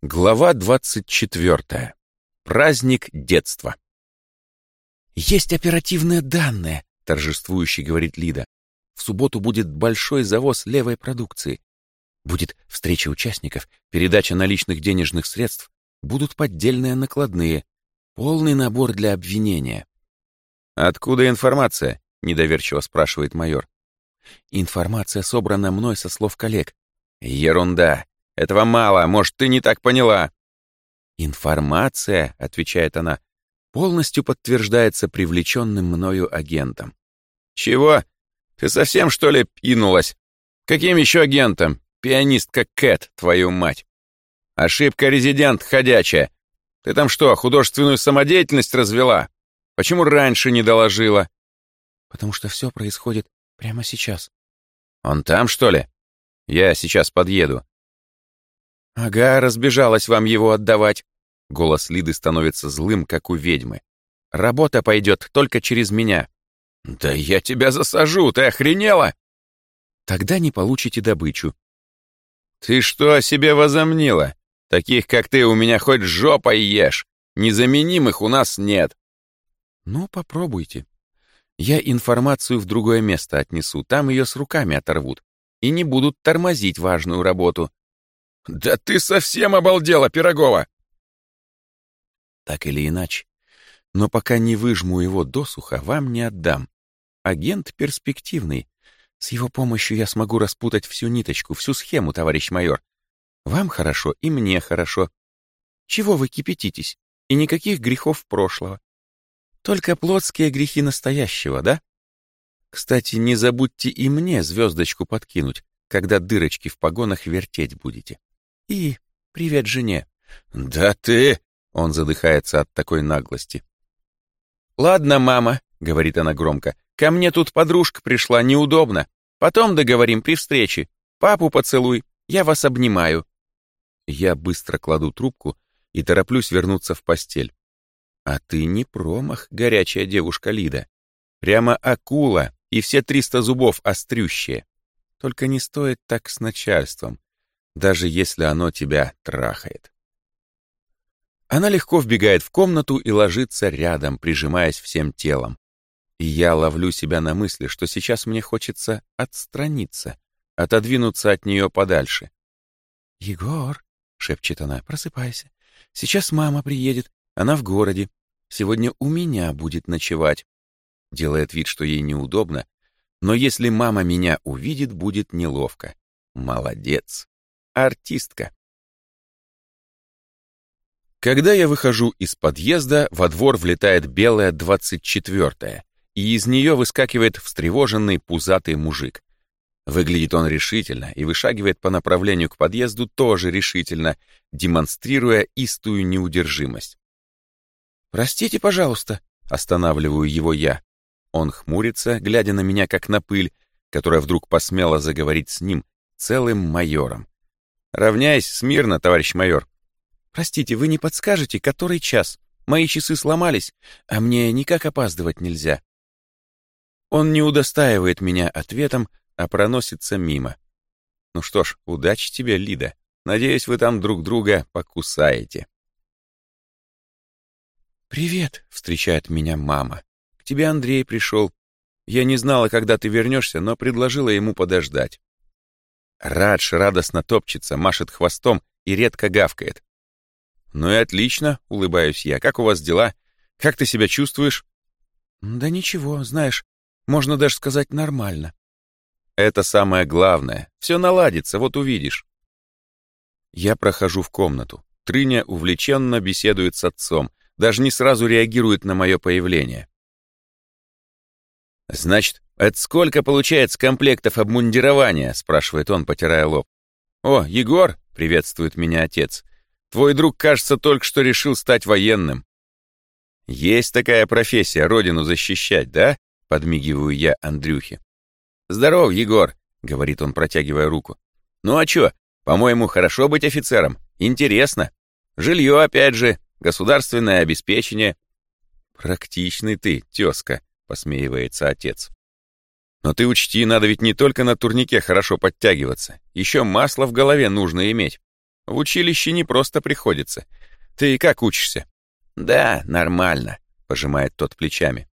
Глава 24. Праздник детства. «Есть оперативные данные», — торжествующе говорит Лида. «В субботу будет большой завоз левой продукции. Будет встреча участников, передача наличных денежных средств, будут поддельные накладные, полный набор для обвинения». «Откуда информация?» — недоверчиво спрашивает майор. «Информация собрана мной со слов коллег». «Ерунда. Этого мало, может, ты не так поняла». «Информация», — отвечает она, — «полностью подтверждается привлеченным мною агентом». «Чего? Ты совсем, что ли, пинулась? Каким еще агентом? Пианистка Кэт, твою мать. Ошибка резидент ходячая. Ты там что, художественную самодеятельность развела? Почему раньше не доложила?» «Потому что все происходит прямо сейчас». «Он там, что ли? Я сейчас подъеду». «Ага, разбежалась вам его отдавать». Голос Лиды становится злым, как у ведьмы. «Работа пойдет только через меня». «Да я тебя засажу, ты охренела?» «Тогда не получите добычу». «Ты что о себе возомнила? Таких, как ты, у меня хоть жопой ешь. Незаменимых у нас нет». «Ну, попробуйте. Я информацию в другое место отнесу, там ее с руками оторвут и не будут тормозить важную работу». «Да ты совсем обалдела, Пирогова!» «Так или иначе, но пока не выжму его досуха, вам не отдам. Агент перспективный. С его помощью я смогу распутать всю ниточку, всю схему, товарищ майор. Вам хорошо и мне хорошо. Чего вы кипятитесь? И никаких грехов прошлого. Только плотские грехи настоящего, да? Кстати, не забудьте и мне звездочку подкинуть, когда дырочки в погонах вертеть будете. И привет жене». «Да ты...» — он задыхается от такой наглости. «Ладно, мама», — говорит она громко, — «ко мне тут подружка пришла, неудобно. Потом договорим при встрече. Папу поцелуй, я вас обнимаю». Я быстро кладу трубку и тороплюсь вернуться в постель. А ты не промах, горячая девушка Лида. Прямо акула, и все 300 зубов острющие. Только не стоит так с начальством, даже если оно тебя трахает. Она легко вбегает в комнату и ложится рядом, прижимаясь всем телом. И я ловлю себя на мысли, что сейчас мне хочется отстраниться, отодвинуться от нее подальше. «Егор», — шепчет она, — «просыпайся. Сейчас мама приедет, она в городе. Сегодня у меня будет ночевать». Делает вид, что ей неудобно, но если мама меня увидит, будет неловко. Молодец. Артистка. Когда я выхожу из подъезда, во двор влетает белая 24-я, и из нее выскакивает встревоженный пузатый мужик. Выглядит он решительно и вышагивает по направлению к подъезду тоже решительно, демонстрируя истую неудержимость. «Простите, пожалуйста», — останавливаю его я. Он хмурится, глядя на меня как на пыль, которая вдруг посмела заговорить с ним, целым майором. «Равняйсь смирно, товарищ майор». «Простите, вы не подскажете, который час? Мои часы сломались, а мне никак опаздывать нельзя». Он не удостаивает меня ответом, а проносится мимо. Ну что ж, удачи тебе, Лида. Надеюсь, вы там друг друга покусаете. «Привет», — встречает меня мама. «К тебе Андрей пришел. Я не знала, когда ты вернешься, но предложила ему подождать». Радж радостно топчется, машет хвостом и редко гавкает. «Ну и отлично», — улыбаюсь я. «Как у вас дела? Как ты себя чувствуешь?» «Да ничего, знаешь, можно даже сказать нормально». «Это самое главное. Все наладится, вот увидишь». Я прохожу в комнату. Трыня увлеченно беседует с отцом, даже не сразу реагирует на мое появление. «Значит, это сколько получается комплектов обмундирования?» — спрашивает он, потирая лоб. «О, Егор!» — приветствует меня отец. «Твой друг, кажется, только что решил стать военным». «Есть такая профессия — родину защищать, да?» — подмигиваю я Андрюхе. «Здоров, Егор!» — говорит он, протягивая руку. «Ну а чё? По-моему, хорошо быть офицером. Интересно. Жилье, опять же, государственное обеспечение». «Практичный ты, тезка», — посмеивается отец. «Но ты учти, надо ведь не только на турнике хорошо подтягиваться. Еще масло в голове нужно иметь. В училище не просто приходится. Ты как учишься? Да, нормально, пожимает тот плечами.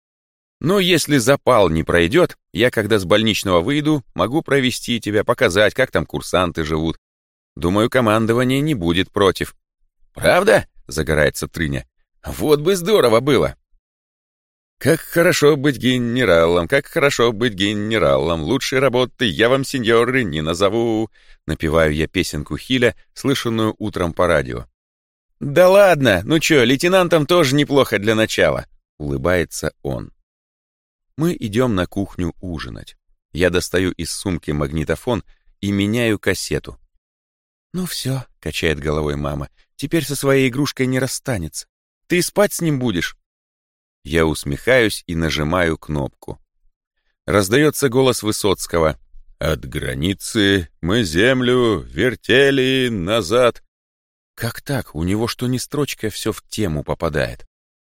Но если запал не пройдет, я, когда с больничного выйду, могу провести тебя, показать, как там курсанты живут. Думаю, командование не будет против. Правда? Загорается Трыня. Вот бы здорово было. Как хорошо быть генералом, как хорошо быть генералом. Лучшей работы я вам, сеньоры, не назову. Напеваю я песенку Хиля, слышанную утром по радио. Да ладно, ну чё, лейтенантам тоже неплохо для начала. Улыбается он. Мы идем на кухню ужинать. Я достаю из сумки магнитофон и меняю кассету. «Ну все», — качает головой мама, — «теперь со своей игрушкой не расстанется. Ты спать с ним будешь?» Я усмехаюсь и нажимаю кнопку. Раздается голос Высоцкого. «От границы мы землю вертели назад». Как так? У него что ни строчка, все в тему попадает.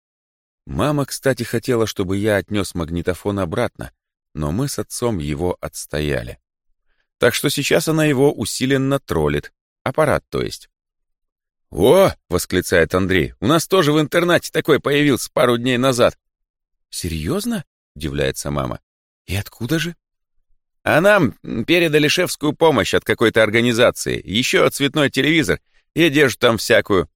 Мама, кстати, хотела, чтобы я отнес магнитофон обратно, но мы с отцом его отстояли. Так что сейчас она его усиленно троллит. Аппарат, то есть. «О!» — восклицает Андрей. «У нас тоже в интернате такой появился пару дней назад». «Серьезно?» — удивляется мама. «И откуда же?» «А нам передали шефскую помощь от какой-то организации. Еще цветной телевизор и одежду там всякую».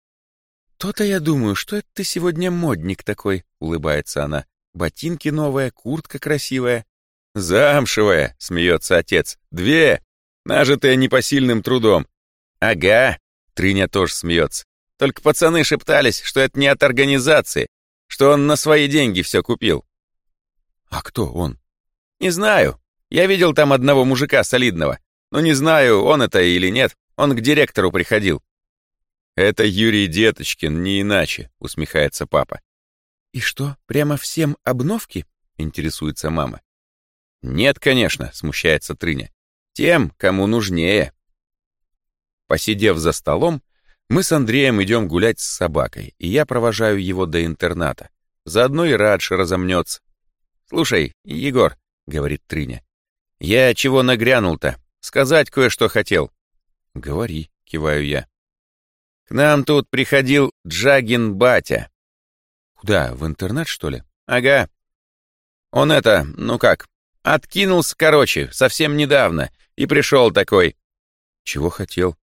«То-то я думаю, что это ты сегодня модник такой», — улыбается она. «Ботинки новые, куртка красивая». «Замшевая», — смеется отец. «2, нажитая непосильным трудом». «Ага», — Трыня тоже смеется. «Только пацаны шептались, что это не от организации, что он на свои деньги все купил». «А кто он?» «Не знаю. Я видел там одного мужика солидного, но не знаю, он это или нет. Он к директору приходил». «Это Юрий Деточкин, не иначе», — усмехается папа. «И что, прямо всем обновки?» — интересуется мама. «Нет, конечно», — смущается Трыня. «Тем, кому нужнее». Посидев за столом, мы с Андреем идем гулять с собакой, и я провожаю его до интерната. Заодно и Радж разомнется. «Слушай, Егор», — говорит Трыня, — «я чего нагрянул-то? Сказать кое-что хотел». «Говори», — киваю я. «К нам тут приходил Джагин батя». «Куда, в интернат, что ли?» «Ага. Он это, ну как, откинулся, короче, совсем недавно, и пришел такой». «Чего хотел?»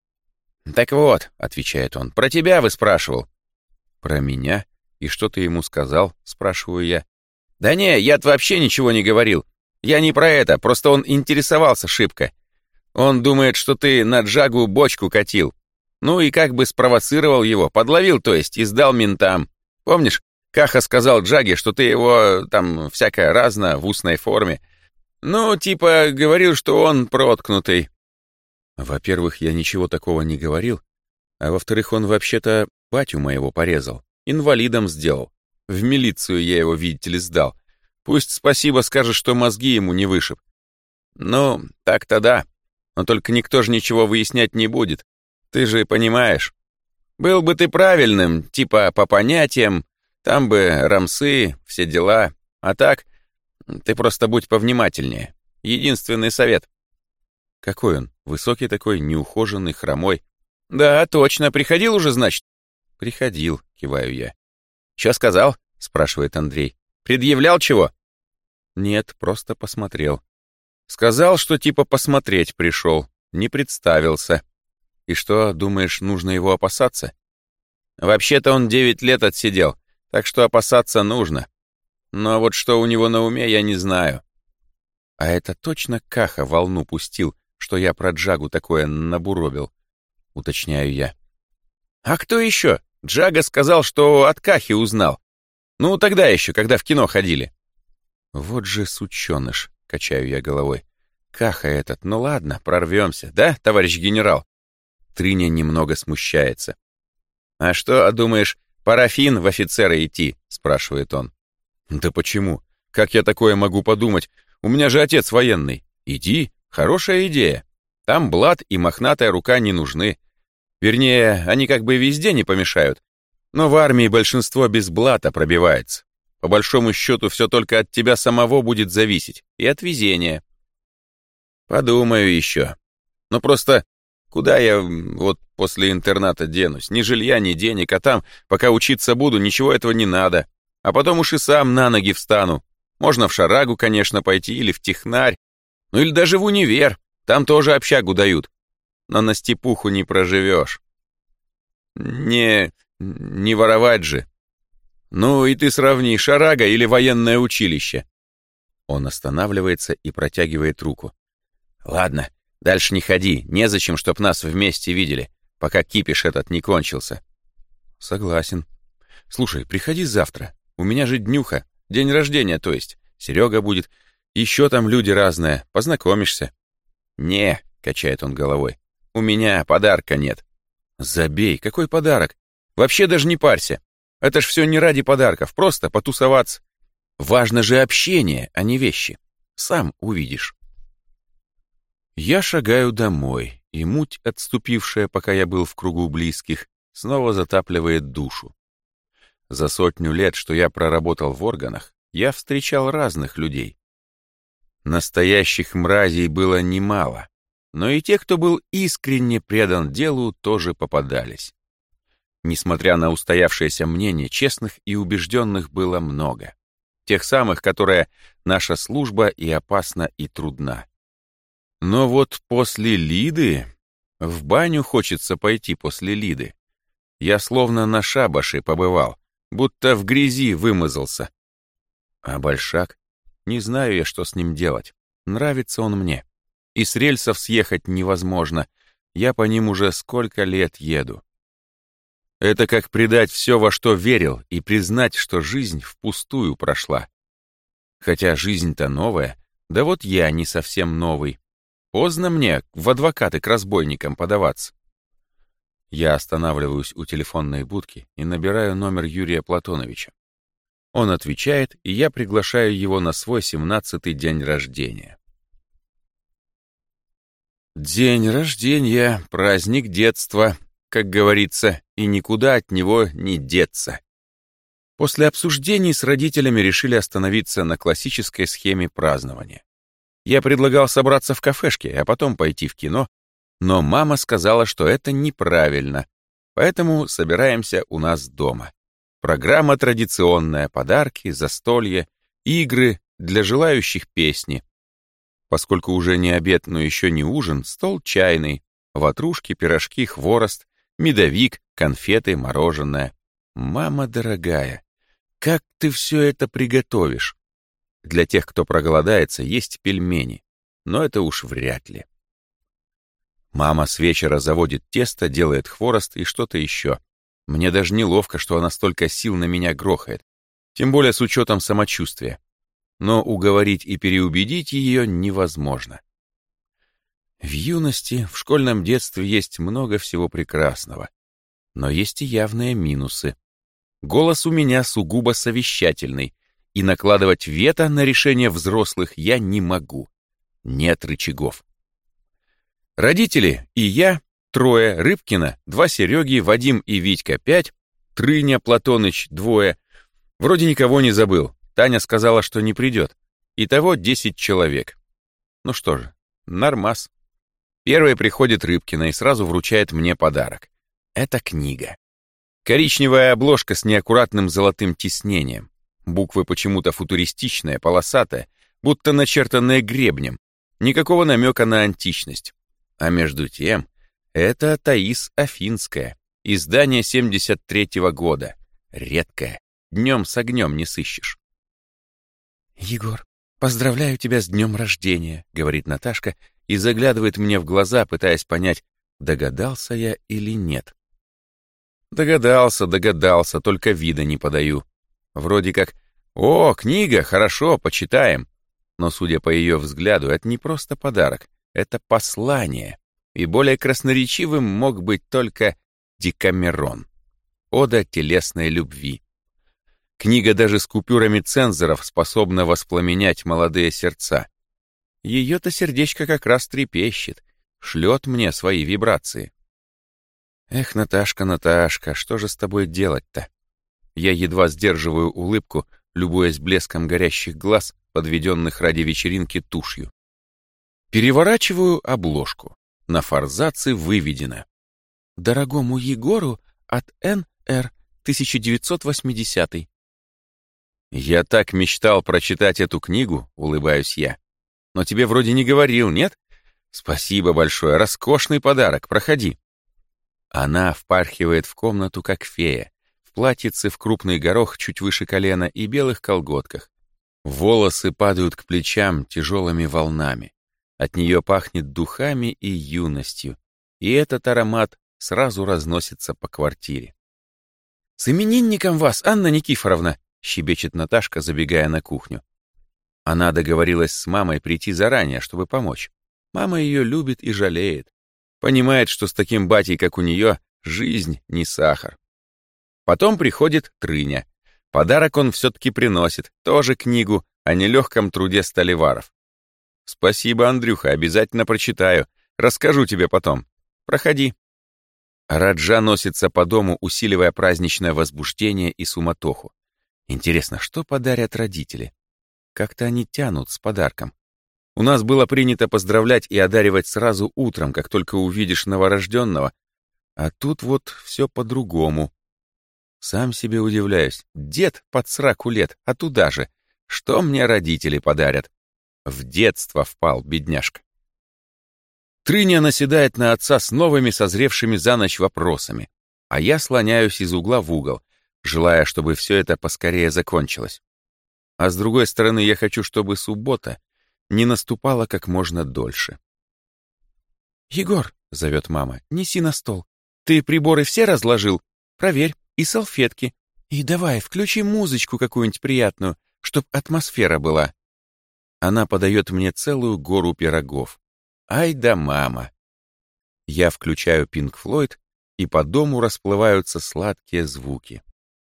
«Так вот», — отвечает он, — «про тебя выспрашивал». «Про меня? И что ты ему сказал?» — спрашиваю я. «Да не, я-то вообще ничего не говорил. Я не про это, просто он интересовался шибко. Он думает, что ты на Джагу бочку катил. Ну и как бы спровоцировал его, подловил, то есть, и сдал ментам. Помнишь, Каха сказал Джаге, что ты его там всякое разно в устной форме. Ну, типа, говорил, что он проткнутый». Во-первых, я ничего такого не говорил, а во-вторых, он вообще-то батю моего порезал, инвалидом сделал. В милицию я его, видите ли, сдал. Пусть спасибо скажет, что мозги ему не вышиб. Ну, так-то да, но только никто же ничего выяснять не будет. Ты же понимаешь. Был бы ты правильным, типа по понятиям, там бы рамсы, все дела. А так, ты просто будь повнимательнее. Единственный совет. Какой он? Высокий такой, неухоженный, хромой. Да, точно, приходил уже, значит? Приходил, киваю я. Чё сказал? Спрашивает Андрей. Предъявлял чего? Нет, просто посмотрел. Сказал, что типа посмотреть пришел, не представился. И что, думаешь, нужно его опасаться? Вообще-то он 9 лет отсидел, так что опасаться нужно. Но вот что у него на уме, я не знаю. А это точно Каха волну пустил, что я про Джагу такое набуробил, уточняю я. А кто еще? Джага сказал, что от Кахи узнал. Ну, тогда еще, когда в кино ходили. Вот же сученыш, качаю я головой. Каха этот, ну ладно, прорвемся, да, товарищ генерал? Трыня немного смущается. А что, думаешь, парафин в офицеры идти? Спрашивает он. Да почему? Как я такое могу подумать? У меня же отец военный. Иди. Хорошая идея. Там блат и мохнатая рука не нужны. Вернее, они как бы везде не помешают. Но в армии большинство без блата пробивается. По большому счету, все только от тебя самого будет зависеть. И от везения. Подумаю еще. Но просто Куда я вот после интерната денусь? Ни жилья, ни денег, а там, пока учиться буду, ничего этого не надо. А потом уж и сам на ноги встану. Можно в шарагу, конечно, пойти, или в технарь, ну или даже в универ. Там тоже общагу дают. Но на степуху не проживешь. Не воровать же. Ну и ты сравни, шарага или военное училище. Он останавливается и протягивает руку. Ладно, дальше не ходи, незачем, чтоб нас вместе видели, пока кипиш этот не кончился. Согласен. Слушай, приходи завтра. У меня же днюха, день рождения, то есть. Серега будет. Еще там люди разные, познакомишься. Не, качает он головой. У меня подарка нет. Забей, какой подарок? Вообще даже не парься. Это ж все не ради подарков, просто потусоваться. Важно же общение, а не вещи. Сам увидишь. Я шагаю домой, и муть, отступившая, пока я был в кругу близких, снова затапливает душу. За 100 лет, что я проработал в органах, я встречал разных людей. Настоящих мразей было немало, но и те, кто был искренне предан делу, тоже попадались. Несмотря на устоявшееся мнение, честных и убежденных было много. Тех самых, которые наша служба и опасна, и трудна. Но вот после Лиды... В баню хочется пойти после Лиды. Я словно на шабаше побывал, будто в грязи вымазался. А Большак? Не знаю я, что с ним делать. Нравится он мне. И с рельсов съехать невозможно. Я по ним уже сколько лет еду. Это как предать все, во что верил, и признать, что жизнь впустую прошла. Хотя жизнь-то новая, да вот я не совсем новый. Поздно мне в адвокаты к разбойникам подаваться. Я останавливаюсь у телефонной будки и набираю номер Юрия Платоновича. Он отвечает, и я приглашаю его на свой 17-й день рождения. День рождения, праздник детства, как говорится, и никуда от него не деться. После обсуждений с родителями решили остановиться на классической схеме празднования. Я предлагал собраться в кафешке, а потом пойти в кино, но мама сказала, что это неправильно, поэтому собираемся у нас дома. Программа традиционная, подарки, застолье, игры, для желающих песни. Поскольку уже не обед, но еще не ужин, стол чайный, ватрушки, пирожки, хворост, медовик, конфеты, мороженое. Мама дорогая, как ты все это приготовишь? Для тех, кто проголодается, есть пельмени, но это уж вряд ли. Мама с вечера заводит тесто, делает хворост и что-то еще. Мне даже неловко, что она столько сил на меня грохает, тем более с учетом самочувствия. Но уговорить и переубедить ее невозможно. В юности, в школьном детстве есть много всего прекрасного, но есть и явные минусы. Голос у меня сугубо совещательный, и накладывать вето на решение взрослых я не могу. Нет рычагов. Родители и я, 3, Рыбкина, 2 Сереги, Вадим и Витька 5, Трыня, Платоныч 2. Вроде никого не забыл. Таня сказала, что не придет. Итого 10 человек. Ну что же, нормас. Первой приходит Рыбкина и сразу вручает мне подарок. Это книга. Коричневая обложка с неаккуратным золотым тиснением. Буквы почему-то футуристичные, полосатые, будто начертанные гребнем. Никакого намека на античность. А между тем, это Таис Афинская, издание 73-го года. Редкое, днем с огнем не сыщешь. «Егор, поздравляю тебя с днем рождения», — говорит Наташка и заглядывает мне в глаза, пытаясь понять, догадался я или нет. Догадался, только вида не подаю. Вроде как «О, книга, хорошо, почитаем». Но, судя по ее взгляду, это не просто подарок, это послание. И более красноречивым мог быть только Декамерон. Ода телесной любви. Книга даже с купюрами цензоров способна воспламенять молодые сердца. Ее-то сердечко как раз трепещет, шлет мне свои вибрации. Эх, Наташка, что же с тобой делать-то? Я едва сдерживаю улыбку, любуясь блеском горящих глаз, подведенных ради вечеринки тушью. Переворачиваю обложку. На форзаце выведено: «Дорогому Егору от Н.Р. 1980». Я так мечтал прочитать эту книгу, улыбаюсь я. Но тебе вроде не говорил, нет? Спасибо большое, роскошный подарок, проходи. Она впархивает в комнату, как фея, в платьице в крупный горох чуть выше колена и белых колготках. Волосы падают к плечам тяжелыми волнами. От нее пахнет духами и юностью, и этот аромат сразу разносится по квартире. «С именинником вас, Анна Никифоровна!» — щебечет Наташка, забегая на кухню. Она договорилась с мамой прийти заранее, чтобы помочь. Мама ее любит и жалеет. Понимает, что с таким батей, как у нее, жизнь не сахар. Потом приходит Трыня. Подарок он все-таки приносит, тоже книгу о нелегком труде сталеваров. Спасибо, Андрюха, обязательно прочитаю. Расскажу тебе потом. Проходи. Раджа носится по дому, усиливая праздничное возбуждение и суматоху. Интересно, что подарят родители? Как-то они тянут с подарком. У нас было принято поздравлять и одаривать сразу утром, как только увидишь новорожденного. А тут вот все по-другому. Сам себе удивляюсь. Дед под 40 лет, а туда же. Что мне родители подарят? В детство впал, бедняжка. Трыня наседает на отца с новыми созревшими за ночь вопросами, а я слоняюсь из угла в угол, желая, чтобы все это поскорее закончилось. А с другой стороны, я хочу, чтобы суббота не наступала как можно дольше. «Егор», — зовет мама, — «неси на стол. Ты приборы все разложил? Проверь. И салфетки. И давай, включи музычку какую-нибудь приятную, чтоб атмосфера была». Она подает мне целую гору пирогов. Ай да мама. Я включаю Pink Floyd, и по дому расплываются сладкие звуки.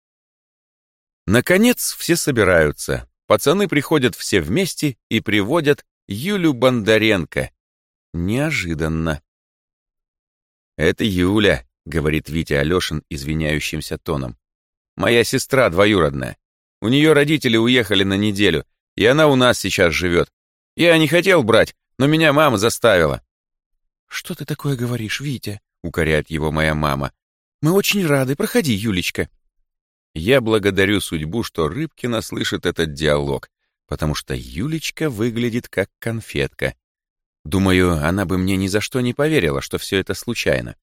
Наконец все собираются. Пацаны приходят все вместе и приводят Юлю Бондаренко. Неожиданно. «Это Юля», — говорит Витя Алешин извиняющимся тоном. «Моя сестра двоюродная. У нее родители уехали на неделю, и она у нас сейчас живет. Я не хотел брать, но меня мама заставила». «Что ты такое говоришь, Витя?» — укоряет его моя мама. «Мы очень рады. Проходи, Юлечка». Я благодарю судьбу, что Рыбкина слышит этот диалог, потому что Юлечка выглядит как конфетка. Думаю, она бы мне ни за что не поверила, что все это случайно.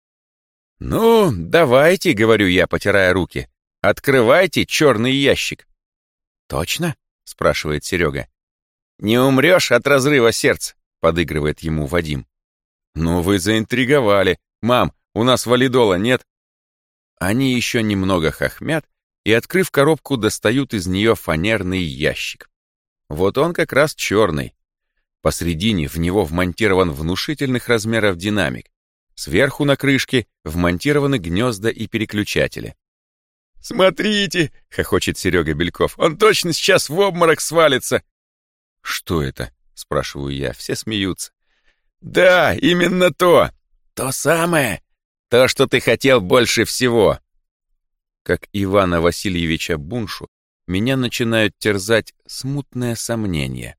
«Ну, давайте», — говорю я, потирая руки, — «открывайте черный ящик». «Точно?» — спрашивает Серега. «Не умрешь от разрыва сердца», — подыгрывает ему Вадим. «Ну вы заинтриговали. Мам, у нас валидола нет?» Они еще немного хохмят и, открыв коробку, достают из нее фанерный ящик. Вот он как раз черный. Посредине в него вмонтирован внушительных размеров динамик. Сверху на крышке вмонтированы гнезда и переключатели. «Смотрите!» — хохочет Серега Бельков. «Он точно сейчас в обморок свалится!» «Что это?» — спрашиваю я. Все смеются. «Да, именно то! То самое! То, что ты хотел больше всего!» Как Ивана Васильевича Буншу, меня начинают терзать смутные сомнения.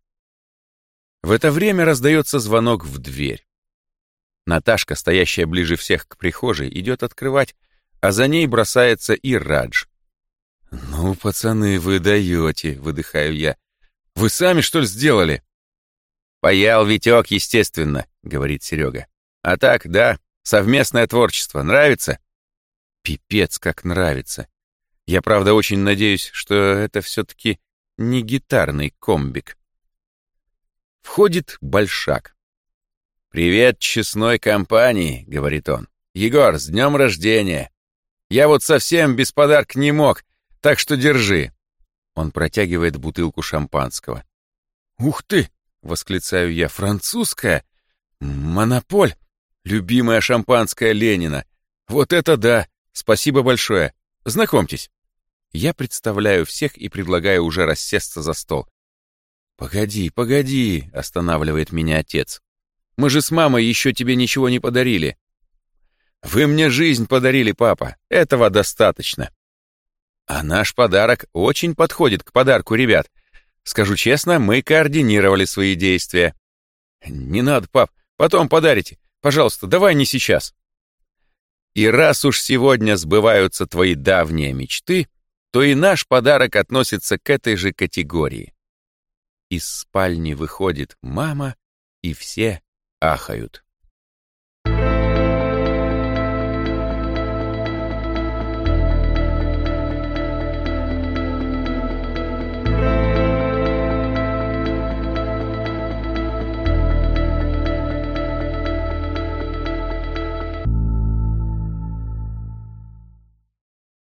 В это время раздается звонок в дверь. Наташка, стоящая ближе всех к прихожей, идет открывать, а за ней бросается и Радж. «Ну, пацаны, вы даете», — выдыхаю я. «Вы сами, что ли, сделали?» «Паял Витек, естественно», — говорит Серега. «А так, да, совместное творчество. Нравится?» «Пипец, как нравится. Я, правда, очень надеюсь, что это все-таки не гитарный комбик». Входит Большак. «Привет честной компании», — говорит он. «Егор, с днем рождения! Я вот совсем без подарка не мог, так что держи». Он протягивает бутылку шампанского. «Ух ты!» — восклицаю я. «Французская? Монополь? Любимая шампанское Ленина. Вот это да! Спасибо большое. Знакомьтесь». Я представляю всех и предлагаю уже рассесться за стол. «Погоди, погоди», — останавливает меня отец. «Мы же с мамой еще тебе ничего не подарили». «Вы мне жизнь подарили, папа. Этого достаточно». А наш подарок очень подходит к подарку ребят. Скажу честно, мы координировали свои действия. «Не надо, пап, потом подарите. Пожалуйста, давай не сейчас. И раз уж сегодня сбываются твои давние мечты, то и наш подарок относится к этой же категории. Из спальни выходит мама, и все ахают.